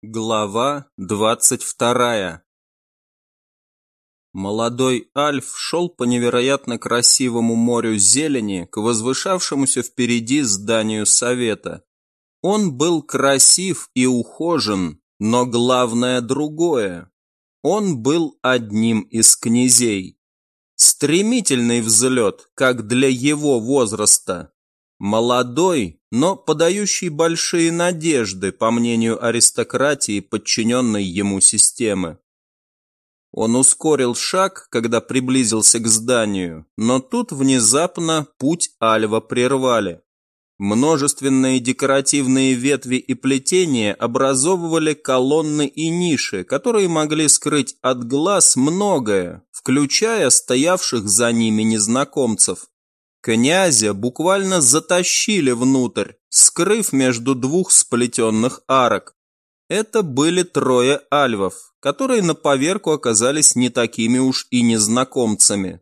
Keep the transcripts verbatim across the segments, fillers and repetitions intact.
Глава двадцать вторая. Молодой Альф шел по невероятно красивому морю зелени к возвышавшемуся впереди зданию совета. Он был красив и ухожен, но главное другое. Он был одним из князей. Стремительный взлет, как для его возраста. Молодой, но подающий большие надежды, по мнению аристократии, подчиненной ему системы. Он ускорил шаг, когда приблизился к зданию, но тут внезапно путь Альва прервали. Множественные декоративные ветви и плетения образовывали колонны и ниши, которые могли скрыть от глаз многое, включая стоявших за ними незнакомцев. Князя буквально затащили внутрь, скрыв между двух сплетенных арок. Это были трое альвов, которые на поверку оказались не такими уж и незнакомцами.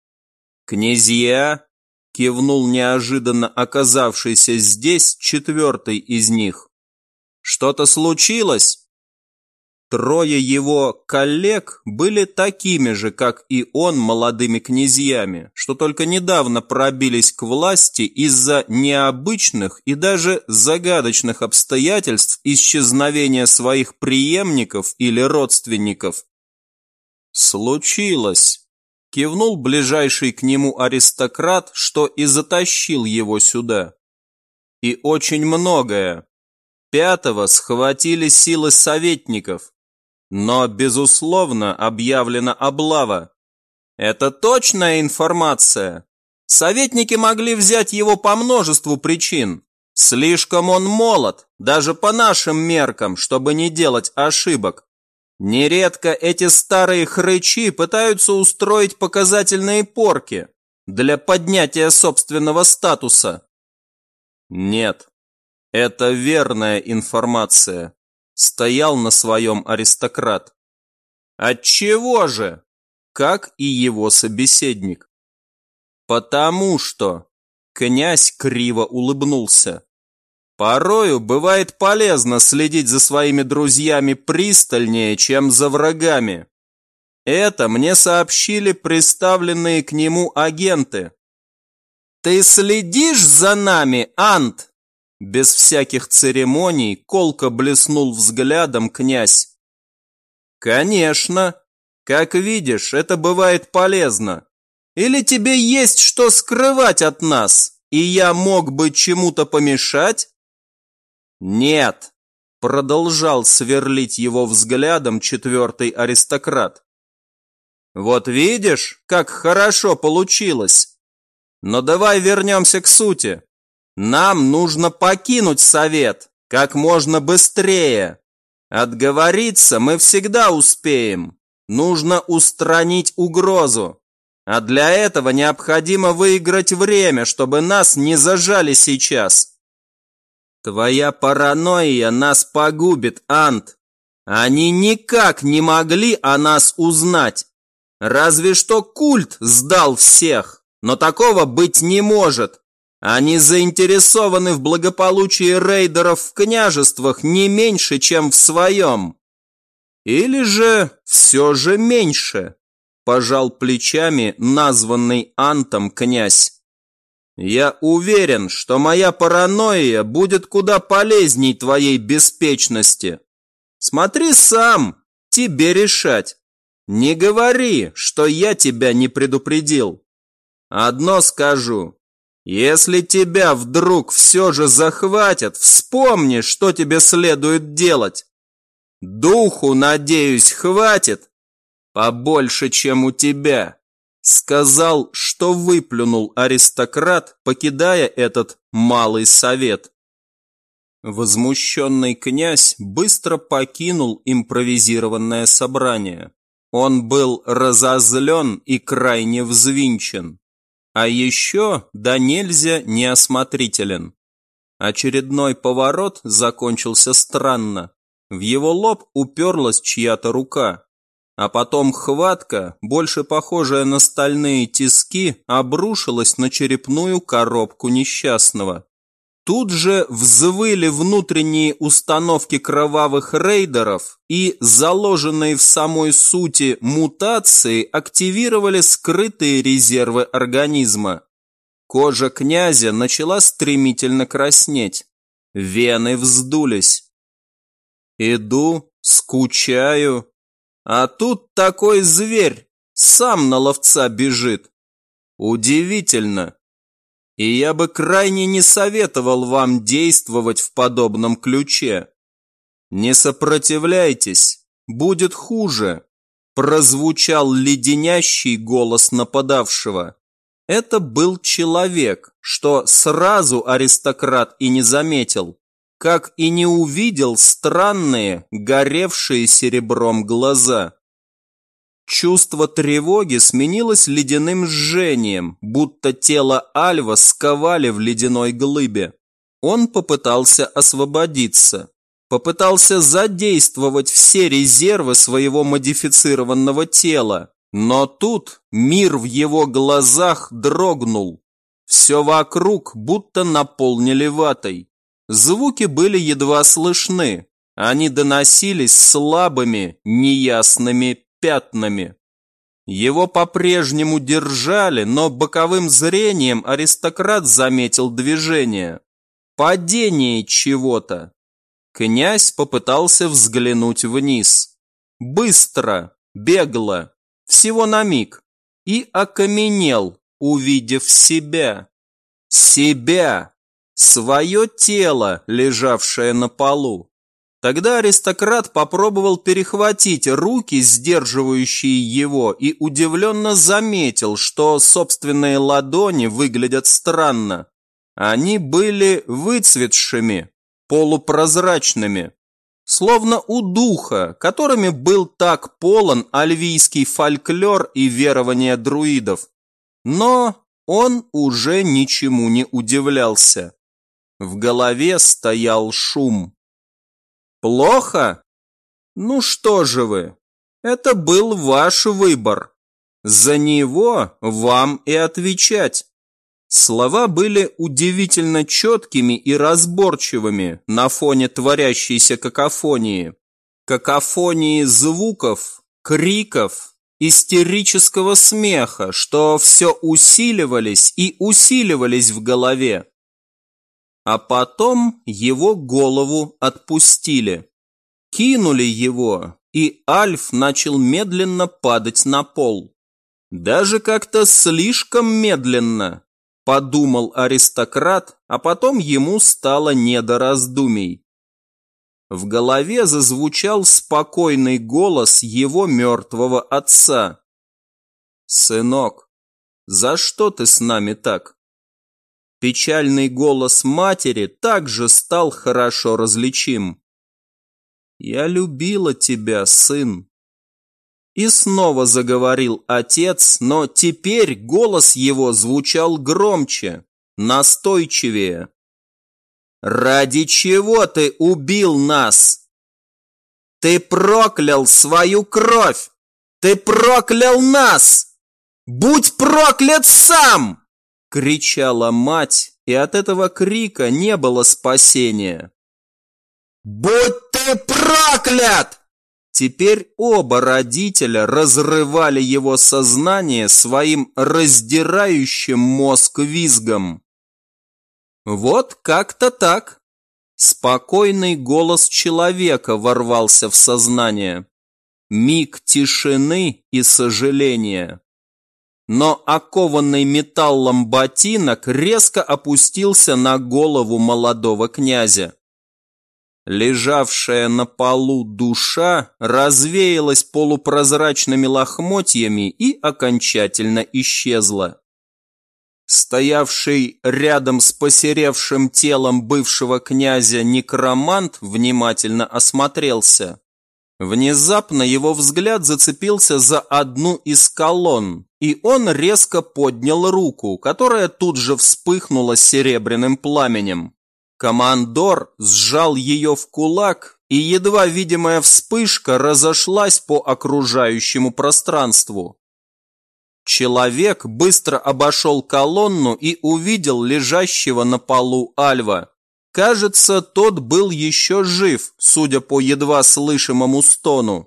«Князья!» — кивнул неожиданно оказавшийся здесь четвертый из них. «Что-то случилось?» Трое его коллег были такими же, как и он, молодыми князьями, что только недавно пробились к власти из-за необычных и даже загадочных обстоятельств исчезновения своих преемников или родственников. «Случилось», — кивнул ближайший к нему аристократ, что и затащил его сюда. «И очень многое. Пятого схватили силы советников. Но, безусловно, объявлена облава. Это точная информация. Советники могли взять его по множеству причин. Слишком он молод, даже по нашим меркам, чтобы не делать ошибок. Нередко эти старые хрычи пытаются устроить показательные порки для поднятия собственного статуса. Нет, это верная информация. Стоял на своем аристократ. Отчего же? Как и его собеседник. Потому что... Князь криво улыбнулся. Порою бывает полезно следить за своими друзьями пристальнее, чем за врагами. Это мне сообщили представленные к нему агенты. Ты следишь за нами, Ант? Без всяких церемоний колко блеснул взглядом князь. Конечно. Как видишь, это бывает полезно. Или тебе есть что скрывать от нас, и я мог бы чему-то помешать? Нет. Продолжал сверлить его взглядом четвертый аристократ. Вот видишь, как хорошо получилось. Но давай вернемся к сути. Нам нужно покинуть совет как можно быстрее. Отговориться мы всегда успеем. Нужно устранить угрозу. А для этого необходимо выиграть время, чтобы нас не зажали сейчас. Твоя паранойя нас погубит, Ант. Они никак не могли о нас узнать. Разве что культ сдал всех, но такого быть не может. Они заинтересованы в благополучии рейдеров в княжествах не меньше, чем в своем. Или же все же меньше, пожал плечами названный Антом князь. Я уверен, что моя паранойя будет куда полезней твоей беспечности. Смотри сам, тебе решать. Не говори, что я тебя не предупредил. Одно скажу. Если тебя вдруг все же захватят, вспомни, что тебе следует делать. Духу, надеюсь, хватит. Побольше, чем у тебя. Сказал, что выплюнул аристократ, покидая этот малый совет. Возмущенный князь быстро покинул импровизированное собрание. Он был разозлен и крайне взвинчен. А еще да нельзя неосмотрителен. Очередной поворот закончился странно. В его лоб уперлась чья-то рука. А потом хватка, больше похожая на стальные тиски, обрушилась на черепную коробку несчастного. Тут же взвыли внутренние установки кровавых рейдеров, и заложенные в самой сути мутации активировали скрытые резервы организма. Кожа князя начала стремительно краснеть. Вены вздулись. Иду, скучаю. А тут такой зверь, сам на ловца бежит. Удивительно. И я бы крайне не советовал вам действовать в подобном ключе. Не сопротивляйтесь, будет хуже. Прозвучал леденящий голос нападавшего. Это был человек, что сразу аристократ и не заметил, как и не увидел странные, горевшие серебром глаза. Чувство тревоги сменилось ледяным жжением, будто тело Альва сковали в ледяной глыбе. Он попытался освободиться, попытался задействовать все резервы своего модифицированного тела, но тут мир в его глазах дрогнул. Все вокруг будто наполнили ватой. Звуки были едва слышны, они доносились слабыми, неясными пятнами. Его по-прежнему держали, но боковым зрением аристократ заметил движение. Падение чего-то. Князь попытался взглянуть вниз. Быстро, бегло, всего на миг. И окаменел, увидев себя. Себя! Свое тело, лежавшее на полу. Тогда аристократ попробовал перехватить руки, сдерживающие его, и удивленно заметил, что собственные ладони выглядят странно. Они были выцветшими, полупрозрачными, словно у духа, которыми был так полон альвийский фольклор и верования друидов. Но он уже ничему не удивлялся. В голове стоял шум. Плохо? Ну что же вы, это был ваш выбор. За него вам и отвечать. Слова были удивительно четкими и разборчивыми на фоне творящейся какофонии. Какофонии звуков, криков, истерического смеха, что все усиливались и усиливались в голове. А потом его голову отпустили. Кинули его, и Альф начал медленно падать на пол. Даже как-то слишком медленно, подумал аристократ, а потом ему стало не до раздумий. В голове зазвучал спокойный голос его мертвого отца. «Сынок, за что ты с нами так?» Печальный голос матери также стал хорошо различим. «Я любила тебя, сын». И снова заговорил отец, но теперь голос его звучал громче, настойчивее. «Ради чего ты убил нас? Ты проклял свою кровь! Ты проклял нас! Будь проклят сам!» Кричала мать, и от этого крика не было спасения. «Будь ты проклят!» Теперь оба родителя разрывали его сознание своим раздирающим мозг визгом. Вот как-то так. Спокойный голос человека ворвался в сознание. Миг тишины и сожаления. Но окованный металлом ботинок резко опустился на голову молодого князя. Лежавшая на полу душа развеялась полупрозрачными лохмотьями и окончательно исчезла. Стоявший рядом с посеревшим телом бывшего князя некромант внимательно осмотрелся. Внезапно его взгляд зацепился за одну из колонн, и он резко поднял руку, которая тут же вспыхнула серебряным пламенем. Командор сжал ее в кулак, и едва видимая вспышка разошлась по окружающему пространству. Человек быстро обошел колонну и увидел лежащего на полу Альва. Кажется, тот был еще жив, судя по едва слышимому стону.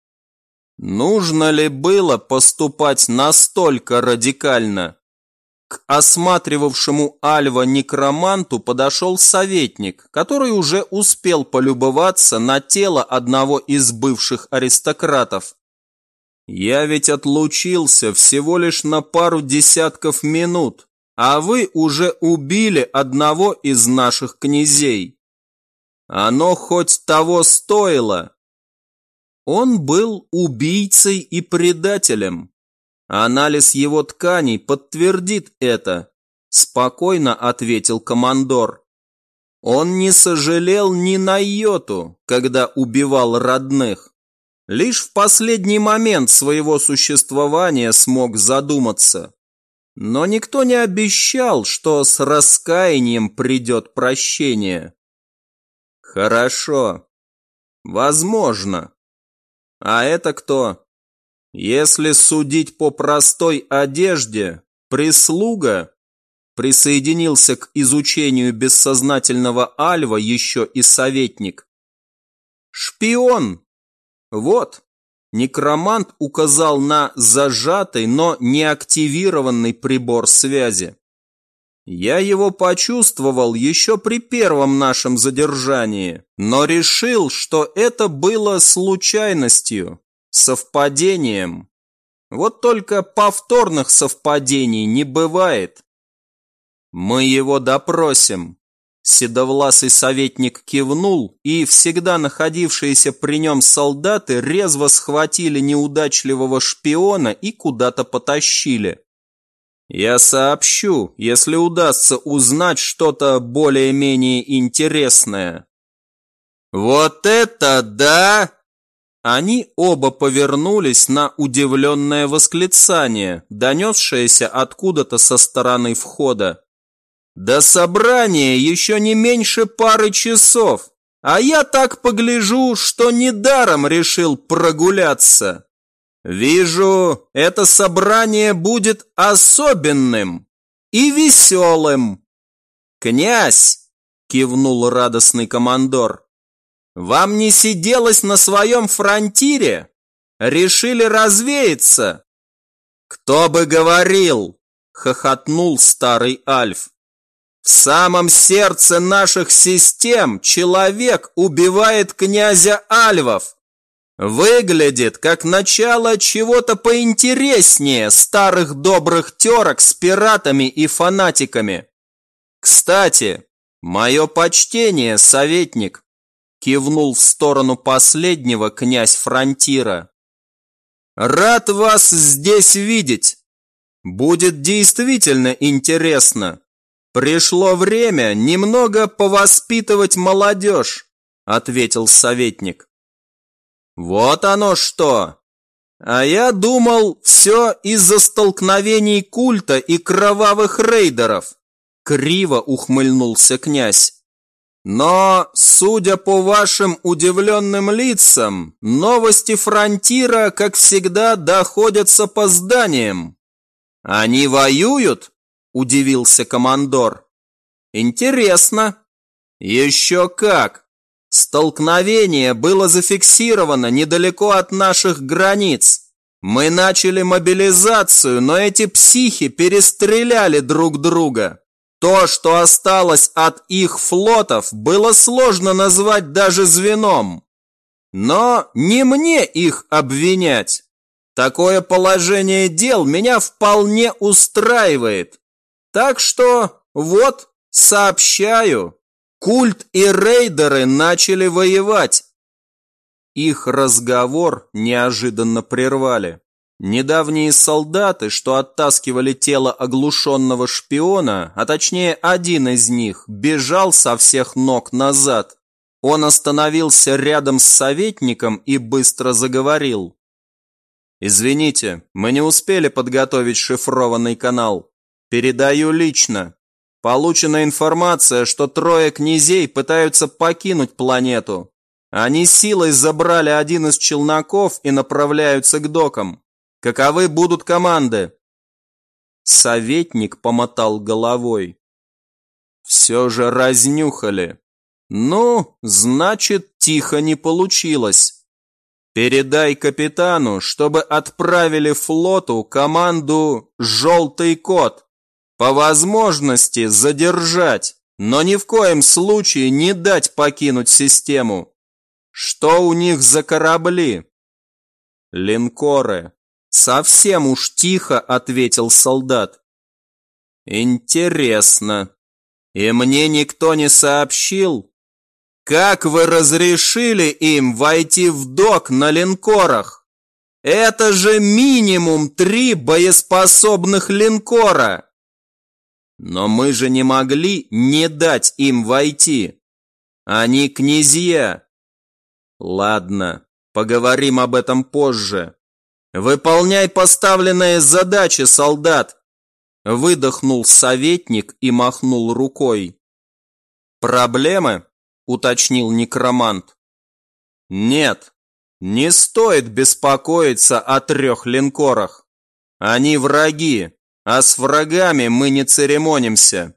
Нужно ли было поступать настолько радикально? К осматривавшему Альва некроманту подошел советник, который уже успел полюбоваться на тело одного из бывших аристократов. «Я ведь отлучился всего лишь на пару десятков минут, а вы уже убили одного из наших князей. Оно хоть того стоило?» Он был убийцей и предателем. Анализ его тканей подтвердит это, спокойно ответил командор. Он не сожалел ни на йоту, когда убивал родных. Лишь в последний момент своего существования смог задуматься. Но никто не обещал, что с раскаянием придет прощение. Хорошо. Возможно. А это кто? Если судить по простой одежде, прислуга, присоединился к изучению бессознательного Альва еще и советник. Шпион. Вот. Некромант указал на зажатый, но не активированный прибор связи. Я его почувствовал еще при первом нашем задержании, но решил, что это было случайностью, совпадением. Вот только повторных совпадений не бывает. Мы его допросим. Седовласый советник кивнул, и всегда находившиеся при нем солдаты резво схватили неудачливого шпиона и куда-то потащили. Я сообщу, если удастся узнать что-то более-менее интересное. Вот это да! Они оба повернулись на удивленное восклицание, донесшееся откуда-то со стороны входа. До собрания еще не меньше пары часов, а я так погляжу, что недаром решил прогуляться. Вижу, это собрание будет особенным и веселым. Князь, кивнул радостный командор, вам не сиделось на своем фронтире? Решили развеяться? Кто бы говорил, хохотнул старый Альф. В самом сердце наших систем человек убивает князя Альвов. Выглядит как начало чего-то поинтереснее старых добрых терок с пиратами и фанатиками. Кстати, мое почтение, советник, кивнул в сторону последнего князь Фронтира. Рад вас здесь видеть. Будет действительно интересно. Пришло время немного повоспитывать молодежь, ответил советник. Вот оно что! А я думал, все из-за столкновений культа и кровавых рейдеров. Криво ухмыльнулся князь. Но, судя по вашим удивленным лицам, новости Фронтира, как всегда, доходят с опозданием. Они воюют? Удивился командор. Интересно. Еще как. Столкновение было зафиксировано недалеко от наших границ. Мы начали мобилизацию, но эти психи перестреляли друг друга. То, что осталось от их флотов, было сложно назвать даже звеном. Но не мне их обвинять. Такое положение дел меня вполне устраивает. Так что вот, сообщаю. Культ и рейдеры начали воевать. Их разговор неожиданно прервали. Недавние солдаты, что оттаскивали тело оглушенного шпиона, а точнее один из них, бежал со всех ног назад. Он остановился рядом с советником и быстро заговорил. «Извините, мы не успели подготовить шифрованный канал. Передаю лично. Получена информация, что трое князей пытаются покинуть планету. Они силой забрали один из челноков и направляются к докам. Каковы будут команды?» Советник помотал головой. Все же разнюхали. Ну, значит, тихо не получилось. Передай капитану, чтобы отправили флоту команду «Желтый кот». По возможности задержать, но ни в коем случае не дать покинуть систему. Что у них за корабли? Линкоры. Совсем уж тихо ответил солдат. Интересно. И мне никто не сообщил? Как вы разрешили им войти в док на линкорах? Это же минимум три боеспособных линкора. Но мы же не могли не дать им войти. Они князья. Ладно, поговорим об этом позже. Выполняй поставленные задачи, солдат. Выдохнул советник и махнул рукой. Проблемы? Уточнил некромант. Нет, не стоит беспокоиться о трех линкорах. Они враги, а с врагами мы не церемонимся.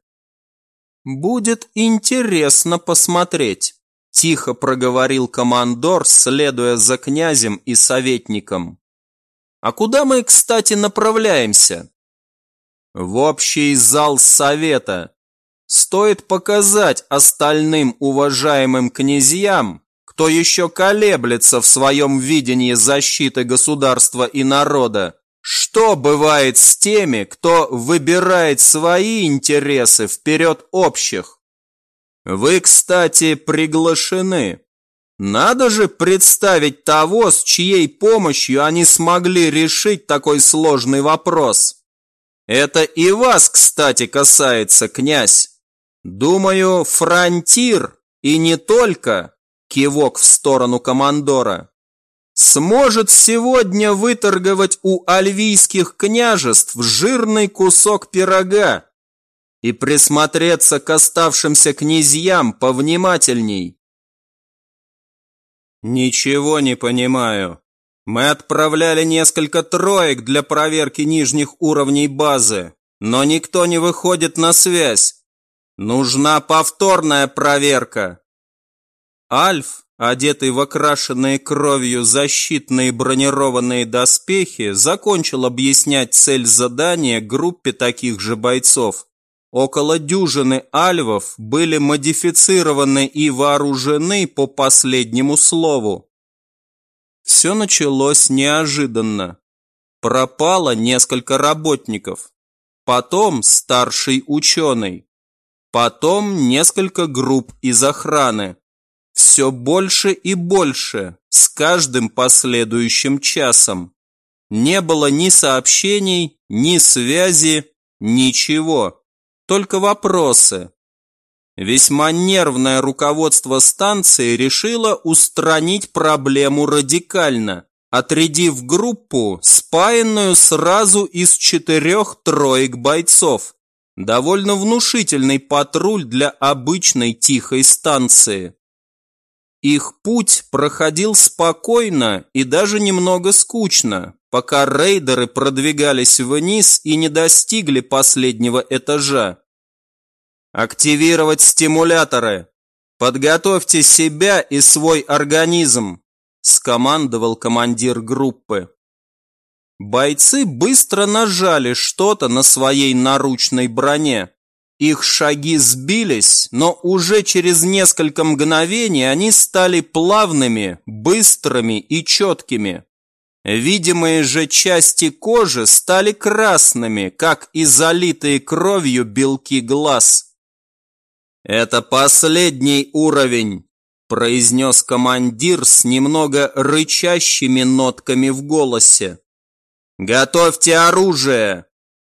Будет интересно посмотреть, тихо проговорил командор, следуя за князем и советником. А куда мы, кстати, направляемся? В общий зал совета. Стоит показать остальным уважаемым князьям, кто еще колеблется в своем видении защиты государства и народа, что бывает с теми, кто выбирает свои интересы вперед общих. Вы, кстати, приглашены. Надо же представить того, с чьей помощью они смогли решить такой сложный вопрос. Это и вас, кстати, касается, князь. Думаю, фронтир, и не только, кивок в сторону командора, сможет сегодня выторговать у альвийских княжеств жирный кусок пирога и присмотреться к оставшимся князьям повнимательней. Ничего не понимаю. Мы отправляли несколько троек для проверки нижних уровней базы, но никто не выходит на связь. Нужна повторная проверка. Альф, одетый в окрашенные кровью защитные бронированные доспехи, закончил объяснять цель задания группе таких же бойцов. Около дюжины альвов были модифицированы и вооружены по последнему слову. Все началось неожиданно. Пропало несколько работников. Потом старший ученый. Потом несколько групп из охраны. Все больше и больше, с каждым последующим часом. Не было ни сообщений, ни связи, ничего. Только вопросы. Весьма нервное руководство станции решило устранить проблему радикально, отрядив группу, спаянную сразу из четырех троек бойцов. Довольно внушительный патруль для обычной тихой станции. Их путь проходил спокойно и даже немного скучно, пока рейдеры продвигались вниз и не достигли последнего этажа. «Активировать стимуляторы! Подготовьте себя и свой организм!» – скомандовал командир группы. Бойцы быстро нажали что-то на своей наручной броне. Их шаги сбились, но уже через несколько мгновений они стали плавными, быстрыми и четкими. Видимые же части кожи стали красными, как и залитые кровью белки глаз. «Это последний уровень», – произнес командир с немного рычащими нотками в голосе. «Готовьте оружие!»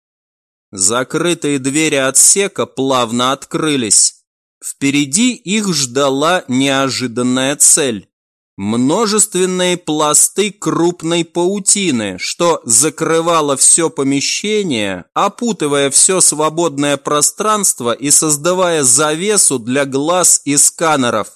Закрытые двери отсека плавно открылись. Впереди их ждала неожиданная цель. Множественные пласты крупной паутины, что закрывало все помещение, опутывая все свободное пространство и создавая завесу для глаз и сканеров.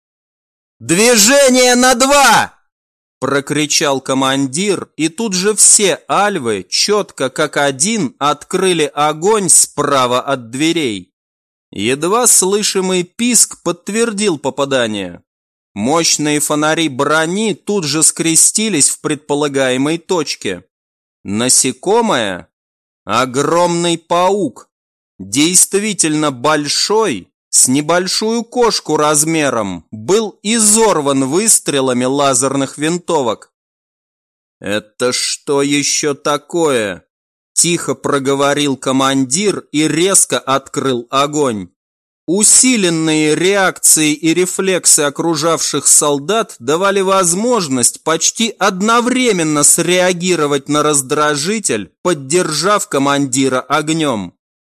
«Движение на два!» – прокричал командир, и тут же все альвы, четко как один, открыли огонь справа от дверей. Едва слышимый писк подтвердил попадание. Мощные фонари брони тут же скрестились в предполагаемой точке. Насекомое? Огромный паук. Действительно большой, с небольшую кошку размером, был изорван выстрелами лазерных винтовок. «Это что еще такое?» – тихо проговорил командир и резко открыл огонь. Усиленные реакции и рефлексы окружавших солдат давали возможность почти одновременно среагировать на раздражитель, поддержав командира огнем.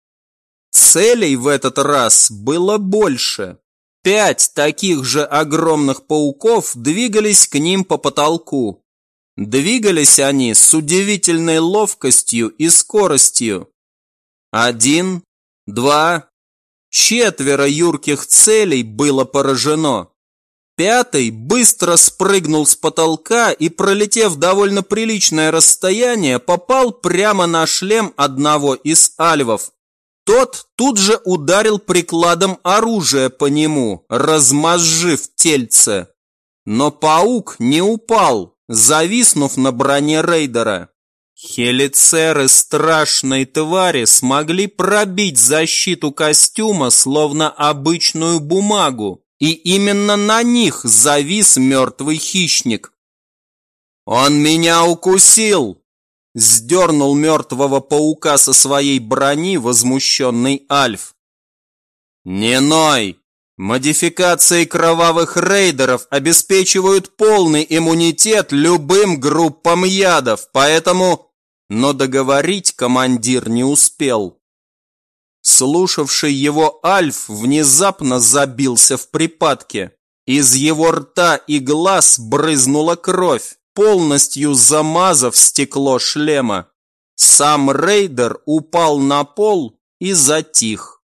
Целей в этот раз было больше. Пять таких же огромных пауков двигались к ним по потолку. Двигались они с удивительной ловкостью и скоростью. Один, два... Четверо юрких целей было поражено. Пятый быстро спрыгнул с потолка и, пролетев довольно приличное расстояние, попал прямо на шлем одного из альвов. Тот тут же ударил прикладом оружия по нему, размозжив тельце. Но паук не упал, зависнув на броне рейдера. Хелицеры страшной твари смогли пробить защиту костюма словно обычную бумагу, и именно на них завис мертвый хищник. «Он меня укусил!» – сдернул мертвого паука со своей брони возмущенный Альф. «Не ной! Модификации кровавых рейдеров обеспечивают полный иммунитет любым группам ядов, поэтому...» Но договорить командир не успел. Слушавший его Альф внезапно забился в припадке. Из его рта и глаз брызнула кровь, полностью замазав стекло шлема. Сам рейдер упал на пол и затих.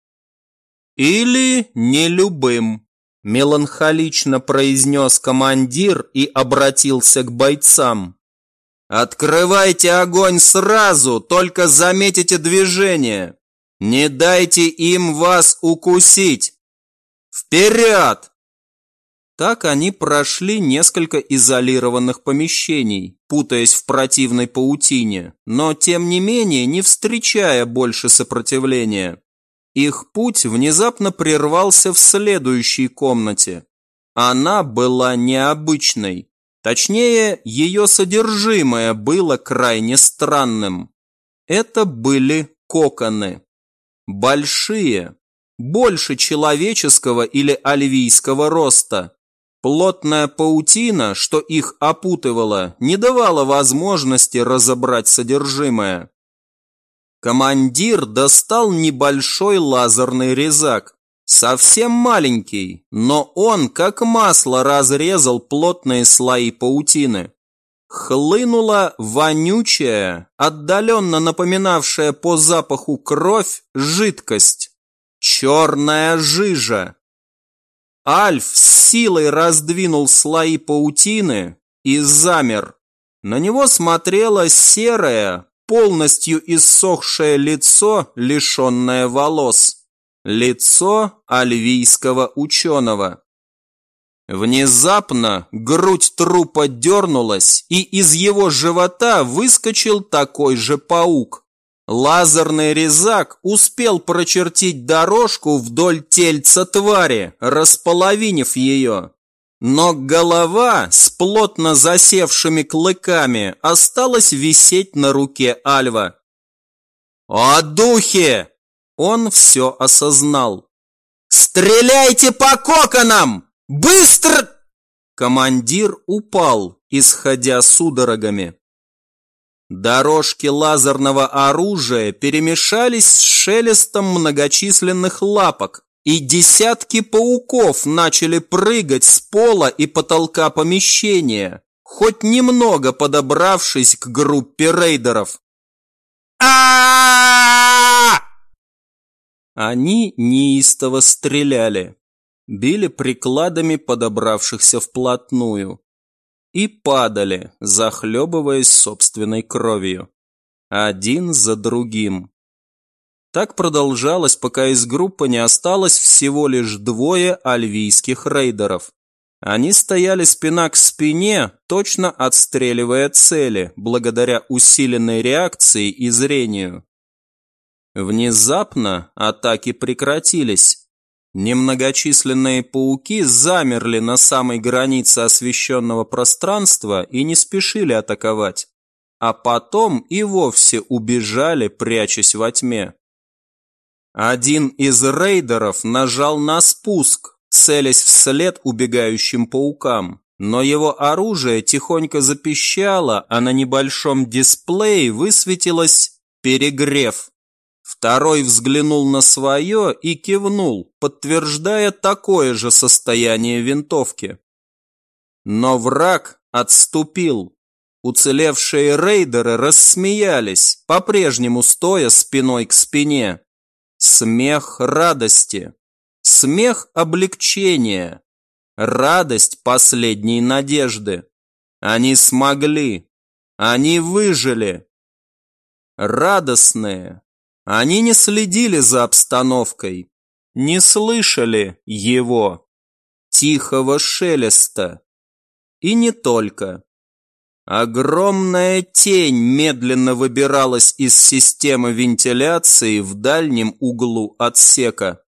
«Или не любым», – меланхолично произнес командир и обратился к бойцам. «Открывайте огонь сразу, только заметите движение. Не дайте им вас укусить. Вперед!» Так они прошли несколько изолированных помещений, путаясь в противной паутине, но тем не менее не встречая больше сопротивления. Их путь внезапно прервался в следующей комнате. Она была необычной. Точнее, ее содержимое было крайне странным. Это были коконы. Большие, больше человеческого или альвийского роста. Плотная паутина, что их опутывала, не давала возможности разобрать содержимое. Командир достал небольшой лазерный резак. Совсем маленький, но он как масло разрезал плотные слои паутины. Хлынула вонючая, отдаленно напоминавшая по запаху кровь, жидкость. Черная жижа. Альф с силой раздвинул слои паутины и замер. На него смотрело серое, полностью иссохшее лицо, лишенное волос. Лицо альвийского ученого. Внезапно грудь трупа дернулась, и из его живота выскочил такой же паук. Лазерный резак успел прочертить дорожку вдоль тельца твари, располовинив ее. Но голова с плотно засевшими клыками осталась висеть на руке Альва. «О, духи!» Он все осознал. «Стреляйте по коконам! Быстро!» Командир упал, исходя судорогами. Дорожки лазерного оружия перемешались с шелестом многочисленных лапок, и десятки пауков начали прыгать с пола и потолка помещения, хоть немного подобравшись к группе рейдеров. а Они неистово стреляли, били прикладами подобравшихся вплотную и падали, захлебываясь собственной кровью, один за другим. Так продолжалось, пока из группы не осталось всего лишь двое альвийских рейдеров. Они стояли спина к спине, точно отстреливая цели, благодаря усиленной реакции и зрению. Внезапно атаки прекратились. Немногочисленные пауки замерли на самой границе освещенного пространства и не спешили атаковать, а потом и вовсе убежали, прячась во тьме. Один из рейдеров нажал на спуск, целясь вслед убегающим паукам, но его оружие тихонько запищало, а на небольшом дисплее высветилось «Перегрев». Второй взглянул на свое и кивнул, подтверждая такое же состояние винтовки. Но враг отступил. Уцелевшие рейдеры рассмеялись, по-прежнему стоя спиной к спине. Смех радости, смех облегчения, радость последней надежды. Они смогли, они выжили. Радостные, они не следили за обстановкой, не слышали его, тихого шелеста. И не только. Огромная тень медленно выбиралась из системы вентиляции в дальнем углу отсека.